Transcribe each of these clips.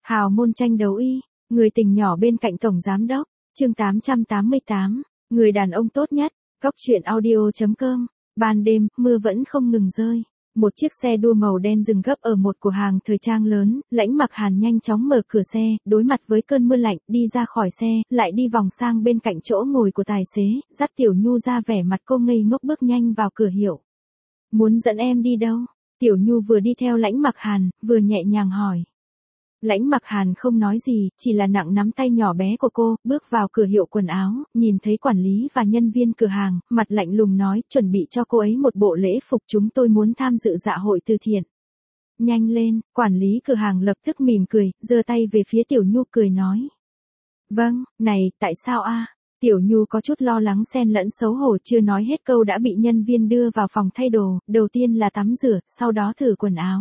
Hào môn tranh đấu y, người tình nhỏ bên cạnh tổng giám đốc, chương 888, người đàn ông tốt nhất, Cóc truyện audio.com, ban đêm, mưa vẫn không ngừng rơi. Một chiếc xe đua màu đen dừng gấp ở một cửa hàng thời trang lớn, Lãnh Mặc Hàn nhanh chóng mở cửa xe, đối mặt với cơn mưa lạnh, đi ra khỏi xe, lại đi vòng sang bên cạnh chỗ ngồi của tài xế, dắt Tiểu Nhu ra vẻ mặt cô ngây ngốc bước nhanh vào cửa hiệu. Muốn dẫn em đi đâu? Tiểu Nhu vừa đi theo Lãnh Mặc Hàn, vừa nhẹ nhàng hỏi. Lãnh Mặc Hàn không nói gì, chỉ là nặng nắm tay nhỏ bé của cô, bước vào cửa hiệu quần áo, nhìn thấy quản lý và nhân viên cửa hàng, mặt lạnh lùng nói, chuẩn bị cho cô ấy một bộ lễ phục, chúng tôi muốn tham dự dạ hội từ thiện. Nhanh lên, quản lý cửa hàng lập tức mỉm cười, giơ tay về phía Tiểu Nhu cười nói. Vâng, này, tại sao a? Tiểu Nhu có chút lo lắng xen lẫn xấu hổ, chưa nói hết câu đã bị nhân viên đưa vào phòng thay đồ, đầu tiên là tắm rửa, sau đó thử quần áo.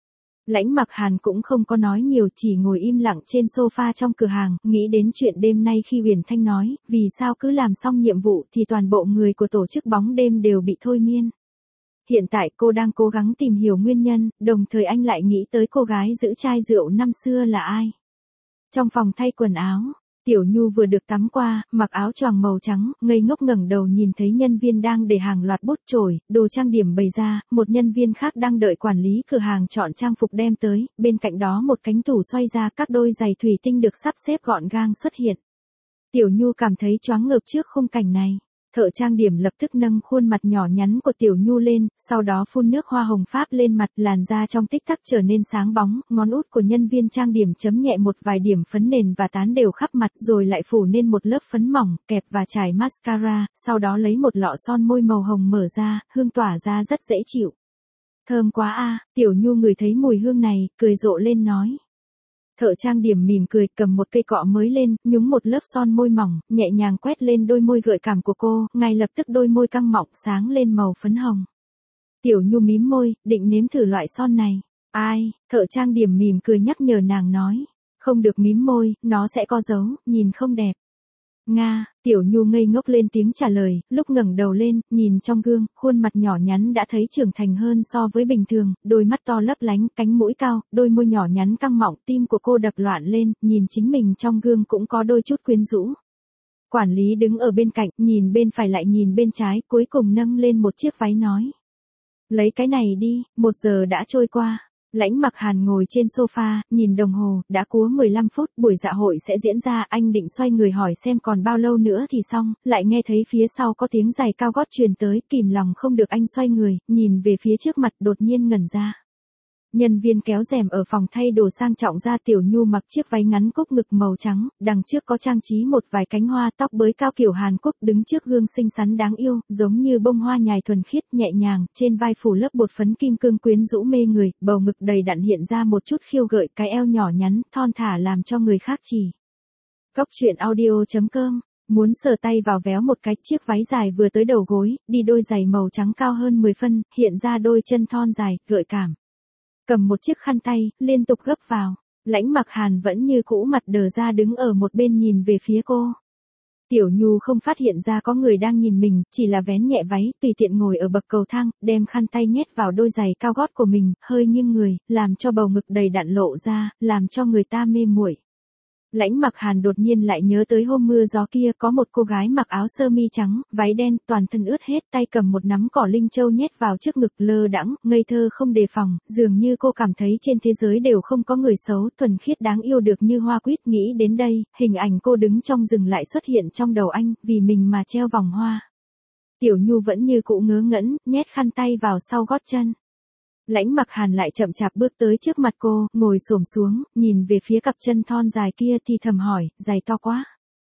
Lãnh Mặc Hàn cũng không có nói nhiều, chỉ ngồi im lặng trên sofa trong cửa hàng, nghĩ đến chuyện đêm nay khi Uyển Thanh nói, vì sao cứ làm xong nhiệm vụ thì toàn bộ người của tổ chức bóng đêm đều bị thôi miên. Hiện tại cô đang cố gắng tìm hiểu nguyên nhân, đồng thời anh lại nghĩ tới cô gái giữ chai rượu năm xưa là ai. Trong phòng thay quần áo, Tiểu Nhu vừa được tắm qua, mặc áo choàng màu trắng, ngây ngốc ngẩng đầu nhìn thấy nhân viên đang để hàng loạt bút chổi, đồ trang điểm bày ra, một nhân viên khác đang đợi quản lý cửa hàng chọn trang phục đem tới, bên cạnh đó một cánh tủ xoay ra, các đôi giày thủy tinh được sắp xếp gọn gàng xuất hiện. Tiểu Nhu cảm thấy choáng ngợp trước khung cảnh này. Thợ trang điểm lập tức nâng khuôn mặt nhỏ nhắn của Tiểu Nhu lên, sau đó phun nước hoa hồng pháp lên mặt, làn da trong tích tắc trở nên sáng bóng, ngón út của nhân viên trang điểm chấm nhẹ một vài điểm phấn nền và tán đều khắp mặt, rồi lại phủ lên một lớp phấn mỏng, kẹp và chải mascara, sau đó lấy một lọ son môi màu hồng mở ra, hương tỏa ra rất dễ chịu. Thơm quá a, Tiểu Nhu ngửi thấy mùi hương này, cười rộ lên nói. Thợ trang điểm mỉm cười, cầm một cây cọ mới lên, nhúng một lớp son môi mỏng, nhẹ nhàng quét lên đôi môi gợi cảm của cô, ngay lập tức đôi môi căng mọng sáng lên màu phấn hồng. Tiểu Nhu mím môi, định nếm thử loại son này. Ai? Thợ trang điểm mỉm cười nhắc nhở nàng nói. Không được mím môi, nó sẽ có dấu, nhìn không đẹp. Nga, Tiểu Nhu ngây ngốc lên tiếng trả lời, lúc ngẩng đầu lên, nhìn trong gương, khuôn mặt nhỏ nhắn đã thấy trưởng thành hơn so với bình thường, đôi mắt to lấp lánh, cánh mũi cao, đôi môi nhỏ nhắn căng mọng, tim của cô đập loạn lên, nhìn chính mình trong gương cũng có đôi chút quyến rũ. Quản lý đứng ở bên cạnh, nhìn bên phải lại nhìn bên trái, cuối cùng nâng lên một chiếc váy nói. Lấy cái này đi, 1 giờ đã trôi qua. Lãnh Mặc Hàn ngồi trên sofa, nhìn đồng hồ, đã cúa 15 phút, buổi dạ hội sẽ diễn ra, anh định xoay người hỏi xem còn bao lâu nữa thì xong, lại nghe thấy phía sau có tiếng giày cao gót truyền tới, kìm lòng không được anh xoay người, nhìn về phía trước mặt đột nhiên ngẩn ra. Nhân viên kéo rèm ở phòng thay đồ sang trọng ra, Tiểu Nhu mặc chiếc váy ngắn cúc ngực màu trắng, đằng trước có trang trí một vài cánh hoa, tóc bới cao kiểu Hàn Quốc, đứng trước gương xinh xắn đáng yêu, giống như bông hoa nhài thuần khiết, nhẹ nhàng, trên vai phủ lớp bột phấn kim cương quyến rũ mê người, bầu ngực đầy đặn hiện ra một chút khiêu gợi, cái eo nhỏ nhắn, thon thả làm cho người khác chỉ. Cóc truyện audio.com. Muốn sờ tay vào véo một cái, chiếc váy dài vừa tới đầu gối, đi đôi giày màu trắng cao hơn 10 phân, hiện ra đôi chân thon dài, gợi cảm. Cầm một chiếc khăn tay, liên tục gấp vào. Lãnh Mặc Hàn vẫn như cũ mặt đờ ra đứng ở một bên nhìn về phía cô. Tiểu Nhu không phát hiện ra có người đang nhìn mình, chỉ là vén nhẹ váy, tùy tiện ngồi ở bậc cầu thang, đem khăn tay nhét vào đôi giày cao gót của mình, hơi nghiêng người, làm cho bầu ngực đầy đặn lộ ra, làm cho người ta mê muội. Lãnh Mặc Hàn đột nhiên lại nhớ tới hôm mưa gió kia, có một cô gái mặc áo sơ mi trắng, váy đen, toàn thân ướt hết, tay cầm một nắm cỏ linh châu nhét vào trước ngực, lơ đãng, ngây thơ không đề phòng, dường như cô cảm thấy trên thế giới đều không có người xấu, thuần khiết đáng yêu được như hoa quýt. Nghĩ đến đây, hình ảnh cô đứng trong rừng lại xuất hiện trong đầu anh, vì mình mà treo vòng hoa. Tiểu Nhu vẫn như cũ ngớ ngẩn, nhét khăn tay vào sau gót chân. Lãnh Mặc Hàn lại chậm chạp bước tới trước mặt cô, ngồi xổm xuống, nhìn về phía cặp chân thon dài kia thì thầm hỏi, giày to quá.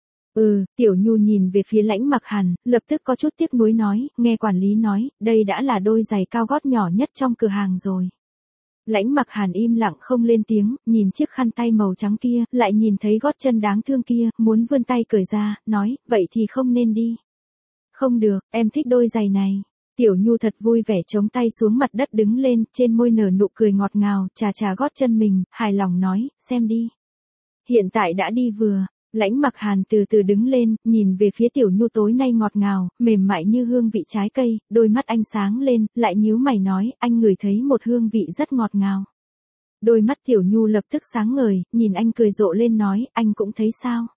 Tiểu Nhu nhìn về phía Lãnh Mặc Hàn, lập tức có chút tiếc nuối nói, nghe quản lý nói, đây đã là đôi giày cao gót nhỏ nhất trong cửa hàng rồi. Lãnh Mặc Hàn im lặng không lên tiếng, nhìn chiếc khăn tay màu trắng kia, lại nhìn thấy gót chân đáng thương kia, muốn vươn tay cởi ra, nói, vậy thì không nên đi. Không được, em thích đôi giày này. Tiểu Nhu thật vui vẻ chống tay xuống mặt đất đứng lên, trên môi nở nụ cười ngọt ngào, chà chà gót chân mình, hài lòng nói, xem đi. Hiện tại đã đi vừa. Lãnh Mặc Hàn từ từ đứng lên, nhìn về phía Tiểu Nhu tối nay ngọt ngào, mềm mại như hương vị trái cây, đôi mắt anh sáng lên, lại nhíu mày nói, anh ngửi thấy một hương vị rất ngọt ngào. Đôi mắt Tiểu Nhu lập tức sáng ngời, nhìn anh cười rộ lên nói, anh cũng thấy sao?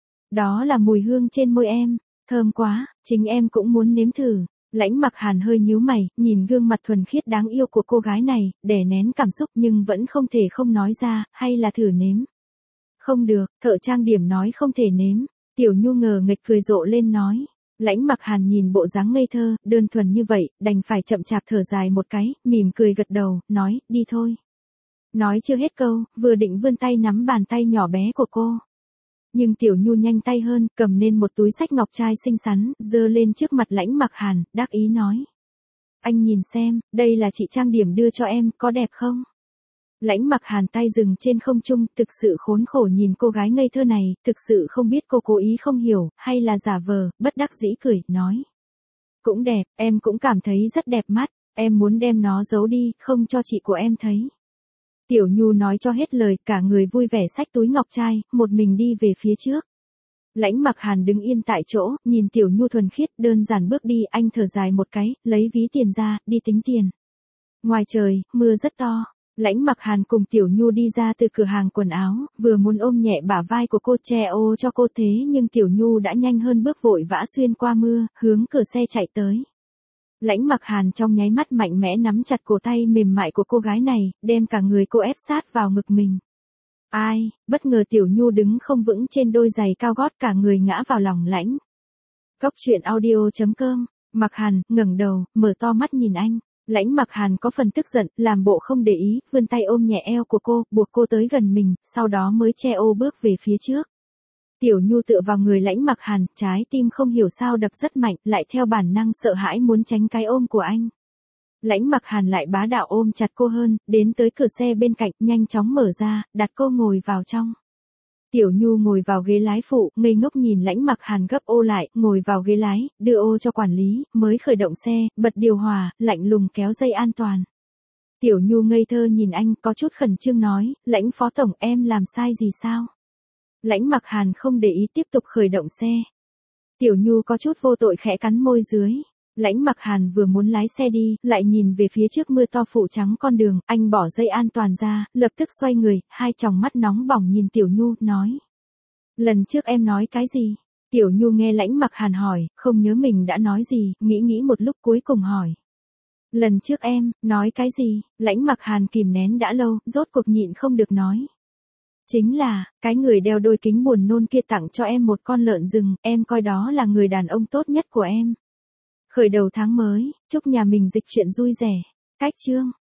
Đó là mùi hương trên môi em, thơm quá, chính em cũng muốn nếm thử. Lãnh Mặc Hàn hơi nhíu mày, nhìn gương mặt thuần khiết đáng yêu của cô gái này, đè nén cảm xúc nhưng vẫn không thể không nói ra, hay là thử nếm. Không được, thợ trang điểm nói không thể nếm. Tiểu Nhu ngờ nghệch cười rộ lên nói. Lãnh Mặc Hàn nhìn bộ dáng ngây thơ, đơn thuần như vậy, đành phải chậm chạp thở dài một cái, mỉm cười gật đầu, nói, đi thôi. Nói chưa hết câu, vừa định vươn tay nắm bàn tay nhỏ bé của cô. Nhưng Tiểu Nhu nhanh tay hơn, cầm lên một túi xách ngọc trai xinh xắn, giơ lên trước mặt Lãnh Mặc Hàn, đắc ý nói. Anh nhìn xem, đây là chị trang điểm đưa cho em, có đẹp không? Lãnh Mặc Hàn tay dừng trên không trung, thực sự khốn khổ nhìn cô gái ngây thơ này, thực sự không biết cô cố ý không hiểu, hay là giả vờ, bất đắc dĩ cười, nói. Cũng đẹp, em cũng cảm thấy rất đẹp mắt, em muốn đem nó giấu đi, không cho chị của em thấy. Tiểu Nhu nói cho hết lời, cả người vui vẻ xách túi ngọc trai, một mình đi về phía trước. Lãnh Mặc Hàn đứng yên tại chỗ, nhìn Tiểu Nhu thuần khiết, đơn giản bước đi, anh thở dài một cái, lấy ví tiền ra, đi tính tiền. Ngoài trời, mưa rất to. Lãnh Mặc Hàn cùng Tiểu Nhu đi ra từ cửa hàng quần áo, vừa muốn ôm nhẹ bả vai của cô che ô cho cô thế nhưng Tiểu Nhu đã nhanh hơn bước vội vã xuyên qua mưa, hướng cửa xe chạy tới. Lãnh Mặc Hàn trong nháy mắt mạnh mẽ nắm chặt cổ tay mềm mại của cô gái này, đem cả người cô ép sát vào ngực mình. Ai, bất ngờ Tiểu Nhu đứng không vững trên đôi giày cao gót cả người ngã vào lòng Lãnh. Cốc truyện audio.com, Mặc Hàn, ngẩng đầu, mở to mắt nhìn anh. Lãnh Mặc Hàn có phần tức giận, làm bộ không để ý, vươn tay ôm nhẹ eo của cô, buộc cô tới gần mình, sau đó mới che ô bước về phía trước. Tiểu Nhu tựa vào người Lãnh Mặc Hàn, trái tim không hiểu sao đập rất mạnh, lại theo bản năng sợ hãi muốn tránh cái ôm của anh. Lãnh Mặc Hàn lại bá đạo ôm chặt cô hơn, đến tới cửa xe bên cạnh, nhanh chóng mở ra, đặt cô ngồi vào trong. Tiểu Nhu ngồi vào ghế lái phụ, ngây ngốc nhìn Lãnh Mặc Hàn gấp ô lại, ngồi vào ghế lái, đưa ô cho quản lý, mới khởi động xe, bật điều hòa, lạnh lùng kéo dây an toàn. Tiểu Nhu ngây thơ nhìn anh, có chút khẩn trương nói, Lãnh phó tổng, em làm sai gì sao? Lãnh Mặc Hàn không để ý, tiếp tục khởi động xe. Tiểu Nhu có chút vô tội khẽ cắn môi dưới. Lãnh Mặc Hàn vừa muốn lái xe đi, lại nhìn về phía trước mưa to phủ trắng con đường, anh bỏ dây an toàn ra, lập tức xoay người, hai tròng mắt nóng bỏng nhìn Tiểu Nhu, nói. Lần trước em nói cái gì? Tiểu Nhu nghe Lãnh Mặc Hàn hỏi, không nhớ mình đã nói gì, nghĩ một lúc cuối cùng hỏi. Lần trước em, nói cái gì? Lãnh Mặc Hàn kìm nén đã lâu, rốt cuộc nhịn không được nói. Chính là, cái người đeo đôi kính buồn nôn kia tặng cho em một con lợn rừng, em coi đó là người đàn ông tốt nhất của em. Khởi đầu tháng mới, chúc nhà mình dịch chuyện vui vẻ. Cách chương.